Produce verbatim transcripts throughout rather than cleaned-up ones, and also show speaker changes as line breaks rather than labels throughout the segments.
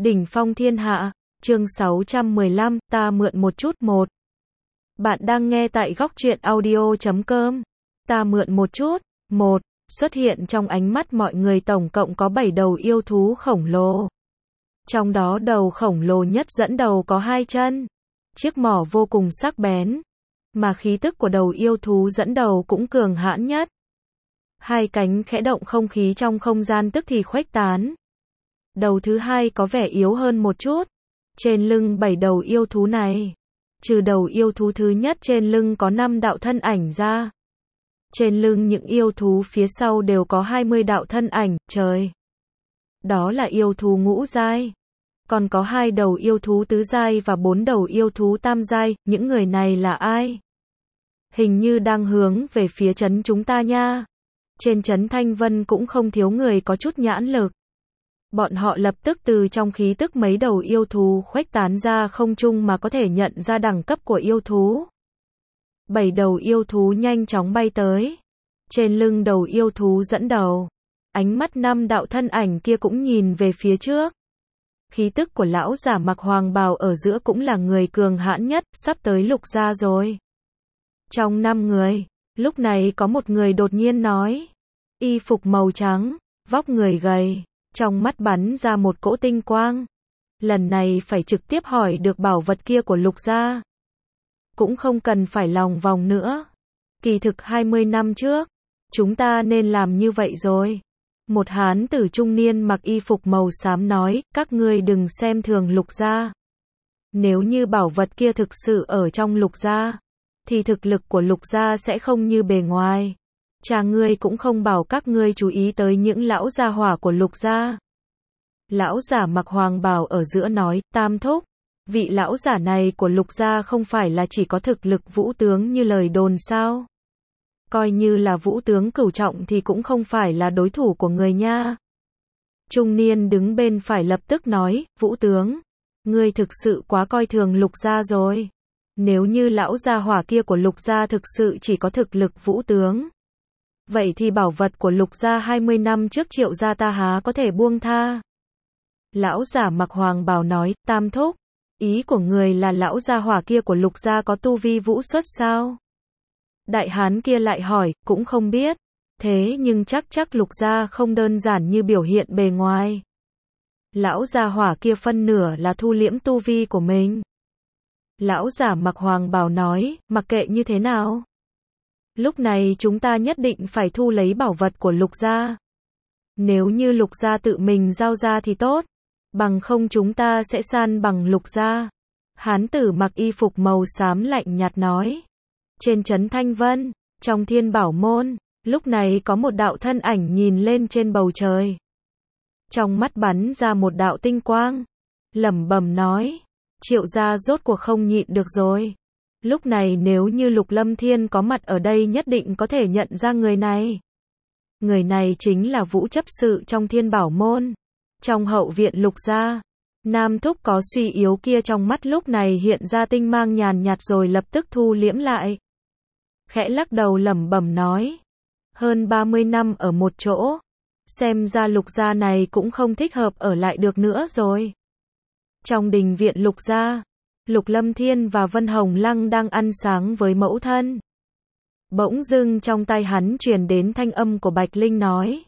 Đỉnh phong thiên hạ, chương sáu trăm mười lăm, ta mượn một chút một. Bạn đang nghe tại góc truyện audio chấm com. Ta mượn một chút, một, xuất hiện trong ánh mắt mọi người tổng cộng có bảy đầu yêu thú khổng lồ. Trong đó đầu khổng lồ nhất dẫn đầu có hai chân, chiếc mỏ vô cùng sắc bén, mà khí tức của đầu yêu thú dẫn đầu cũng cường hãn nhất. Hai cánh khẽ động, không khí trong không gian tức thì khuếch tán. Đầu thứ hai có vẻ yếu hơn một chút. Trên lưng bảy đầu yêu thú này, trừ đầu yêu thú thứ nhất trên lưng có năm đạo thân ảnh ra, trên lưng những yêu thú phía sau đều có hai mươi đạo thân ảnh, trời. Đó là yêu thú ngũ giai. Còn có hai đầu yêu thú tứ giai và bốn đầu yêu thú tam giai, những người này là ai? Hình như đang hướng về phía trấn chúng ta nha. Trên trấn Thanh Vân cũng không thiếu người có chút nhãn lực. Bọn họ lập tức từ trong khí tức mấy đầu yêu thú khuếch tán ra không trung mà có thể nhận ra đẳng cấp của yêu thú. Bảy đầu yêu thú nhanh chóng bay tới. Trên lưng đầu yêu thú dẫn đầu, ánh mắt năm đạo thân ảnh kia cũng nhìn về phía trước. Khí tức của lão giả mặc hoàng bào ở giữa cũng là người cường hãn nhất, sắp tới Lục gia rồi. Trong năm người, lúc này có một người đột nhiên nói, y phục màu trắng, vóc người gầy, trong mắt bắn ra một cỗ tinh quang. Lần này phải trực tiếp hỏi được bảo vật kia của Lục gia. Cũng không cần phải lòng vòng nữa. Kỳ thực hai mươi năm trước, chúng ta nên làm như vậy rồi. Một hán tử trung niên mặc y phục màu xám nói, các ngươi đừng xem thường Lục gia. Nếu như bảo vật kia thực sự ở trong Lục gia, thì thực lực của Lục gia sẽ không như bề ngoài. Cha ngươi cũng không bảo các ngươi chú ý tới những lão gia hỏa của Lục gia. Lão giả mặc hoàng bào ở giữa nói, Tam thúc, vị lão giả này của Lục gia không phải là chỉ có thực lực vũ tướng như lời đồn sao? Coi như là vũ tướng cửu trọng thì cũng không phải là đối thủ của người nha. Trung niên đứng bên phải lập tức nói, vũ tướng, ngươi thực sự quá coi thường Lục gia rồi. Nếu như lão gia hỏa kia của Lục gia thực sự chỉ có thực lực vũ tướng, vậy thì bảo vật của Lục gia hai mươi năm trước Triệu gia ta há có thể buông tha. Lão giả mặc hoàng bào nói, Tam thúc, ý của người là lão gia hỏa kia của Lục gia có tu vi vũ xuất sao? Đại hán kia lại hỏi, cũng không biết. Thế nhưng chắc chắc Lục gia không đơn giản như biểu hiện bề ngoài. Lão gia hỏa kia phân nửa là thu liễm tu vi của mình. Lão giả mặc hoàng bào nói, mặc kệ như thế nào, lúc này chúng ta nhất định phải thu lấy bảo vật của Lục gia. Nếu như Lục gia tự mình giao ra thì tốt, bằng không chúng ta sẽ san bằng Lục gia. Hán tử mặc y phục màu xám lạnh nhạt nói. Trên trấn Thanh Vân, trong Thiên Bảo môn, lúc này có một đạo thân ảnh nhìn lên trên bầu trời. Trong mắt bắn ra một đạo tinh quang, lẩm bẩm nói, Triệu gia rốt cuộc không nhịn được rồi. Lúc này nếu như Lục Lâm Thiên có mặt ở đây nhất định có thể nhận ra người này. Người này chính là Vũ chấp sự trong Thiên Bảo môn. Trong hậu viện Lục gia, Nam thúc có suy yếu kia trong mắt lúc này hiện ra tinh mang nhàn nhạt rồi lập tức thu liễm lại. Khẽ lắc đầu lẩm bẩm nói, hơn ba mươi năm ở một chỗ, xem ra Lục gia này cũng không thích hợp ở lại được nữa rồi. Trong đình viện Lục gia, Lục Lâm Thiên và Vân Hồng Lăng đang ăn sáng với mẫu thân. Bỗng dưng trong tai hắn truyền đến thanh âm của Bạch Linh nói,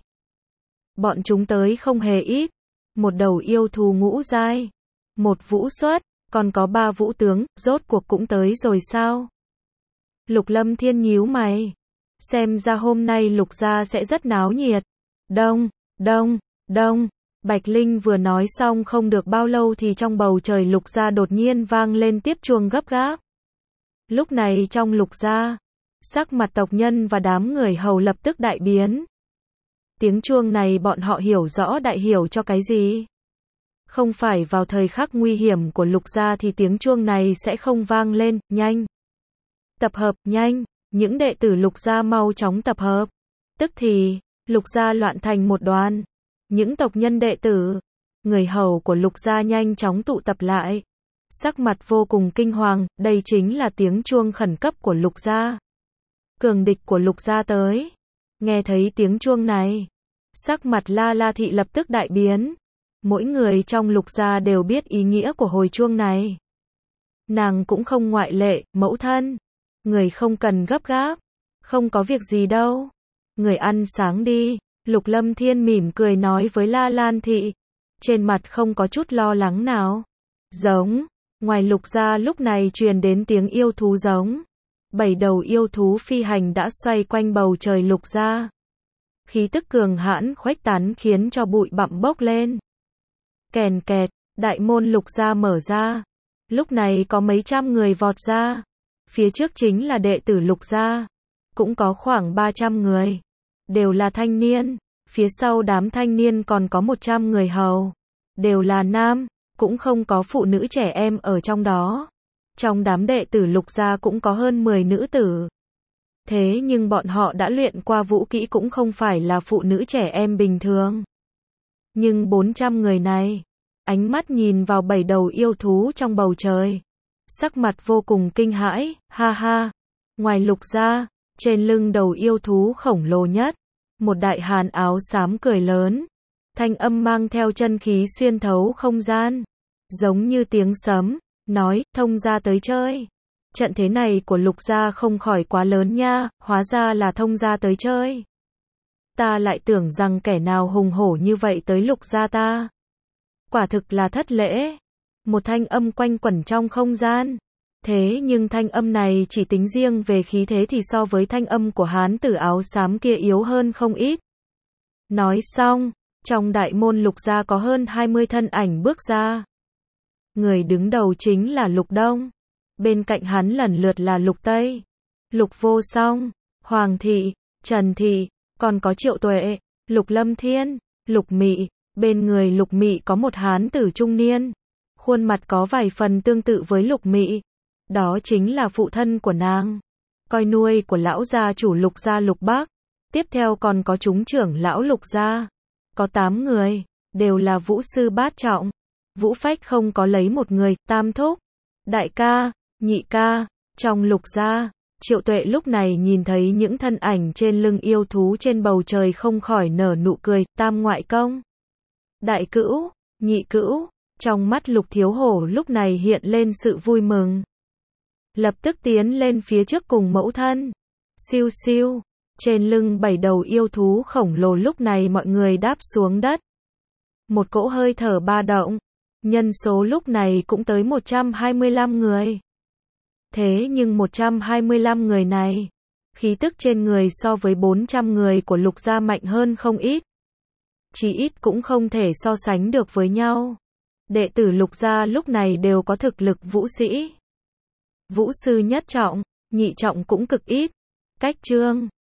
bọn chúng tới không hề ít, một đầu yêu thú ngũ giai, một vũ xuất, còn có ba vũ tướng, rốt cuộc cũng tới rồi sao? Lục Lâm Thiên nhíu mày, xem ra hôm nay Lục gia sẽ rất náo nhiệt. Đông, đông, đông. Bạch Linh vừa nói xong không được bao lâu thì trong bầu trời Lục gia đột nhiên vang lên tiếp chuông gấp gáp. Lúc này trong Lục gia, sắc mặt tộc nhân và đám người hầu lập tức đại biến. Tiếng chuông này bọn họ hiểu rõ đại hiểu cho cái gì? Không phải vào thời khắc nguy hiểm của Lục gia thì tiếng chuông này sẽ không vang lên, nhanh. Tập hợp, nhanh, những đệ tử Lục gia mau chóng tập hợp. Tức thì, Lục gia loạn thành một đoàn. Những tộc nhân đệ tử, người hầu của Lục gia nhanh chóng tụ tập lại. Sắc mặt vô cùng kinh hoàng, đây chính là tiếng chuông khẩn cấp của Lục gia. Cường địch của Lục gia tới. Nghe thấy tiếng chuông này, sắc mặt La La Thị lập tức đại biến. Mỗi người trong Lục gia đều biết ý nghĩa của hồi chuông này. Nàng cũng không ngoại lệ, mẫu thân. Người không cần gấp gáp. Không có việc gì đâu. Người ăn sáng đi. Lục Lâm Thiên mỉm cười nói với La Lan Thị. Trên mặt không có chút lo lắng nào. Giống. Ngoài Lục gia lúc này truyền đến tiếng yêu thú giống. Bảy đầu yêu thú phi hành đã xoay quanh bầu trời Lục gia. Khí tức cường hãn khuếch tán khiến cho bụi bặm bốc lên. Kèn kẹt, đại môn Lục gia mở ra. Lúc này có mấy trăm người vọt ra. Phía trước chính là đệ tử Lục gia. Cũng có khoảng ba trăm người. Đều là thanh niên. Phía sau đám thanh niên còn có một trăm người hầu. Đều là nam. Cũng không có phụ nữ trẻ em ở trong đó. Trong đám đệ tử Lục gia cũng có hơn mười nữ tử. Thế nhưng bọn họ đã luyện qua vũ kỹ cũng không phải là phụ nữ trẻ em bình thường. Nhưng bốn trăm người này, ánh mắt nhìn vào bảy đầu yêu thú trong bầu trời. Sắc mặt vô cùng kinh hãi, ha ha. Ngoài Lục gia, trên lưng đầu yêu thú khổng lồ nhất, một đại hán áo xám cười lớn. Thanh âm mang theo chân khí xuyên thấu không gian. Giống như tiếng sấm, nói, thông gia tới chơi. Trận thế này của Lục gia không khỏi quá lớn nha, hóa ra là thông gia tới chơi. Ta lại tưởng rằng kẻ nào hùng hổ như vậy tới Lục gia ta. Quả thực là thất lễ. Một thanh âm quanh quẩn trong không gian. Thế nhưng thanh âm này chỉ tính riêng về khí thế thì so với thanh âm của hán tử áo xám kia yếu hơn không ít. Nói xong, trong đại môn Lục gia có hơn hai mươi thân ảnh bước ra. Người đứng đầu chính là Lục Đông. Bên cạnh hắn lần lượt là Lục Tây, Lục Vô Song, Hoàng Thị, Trần Thị, còn có Triệu Tuệ, Lục Lâm Thiên, Lục Mị. Bên người Lục Mị có một hán tử trung niên. Khuôn mặt có vài phần tương tự với Lục Mị. Đó chính là phụ thân của nàng. Coi nuôi của lão gia chủ Lục gia Lục Bác. Tiếp theo còn có chúng trưởng lão Lục gia. Có tám người, đều là vũ sư bát trọng. Vũ Phách không có lấy một người, tam thúc, đại ca, nhị ca. Trong Lục gia, Triệu Tuệ lúc này nhìn thấy những thân ảnh trên lưng yêu thú trên bầu trời không khỏi nở nụ cười, tam ngoại công, đại cữu, nhị cữu. Trong mắt Lục Thiếu Hổ lúc này hiện lên sự vui mừng. Lập tức tiến lên phía trước cùng mẫu thân. Siêu siêu, trên lưng bảy đầu yêu thú khổng lồ lúc này mọi người đáp xuống đất. Một cỗ hơi thở ba động. Nhân số lúc này cũng tới một trăm hai mươi lăm người. Thế nhưng một trăm hai mươi lăm người này, khí tức trên người so với bốn trăm người của Lục gia mạnh hơn không ít. Chỉ ít cũng không thể so sánh được với nhau. Đệ tử Lục gia lúc này đều có thực lực vũ sĩ. Vũ sư nhất trọng, nhị trọng cũng cực ít. Cách chương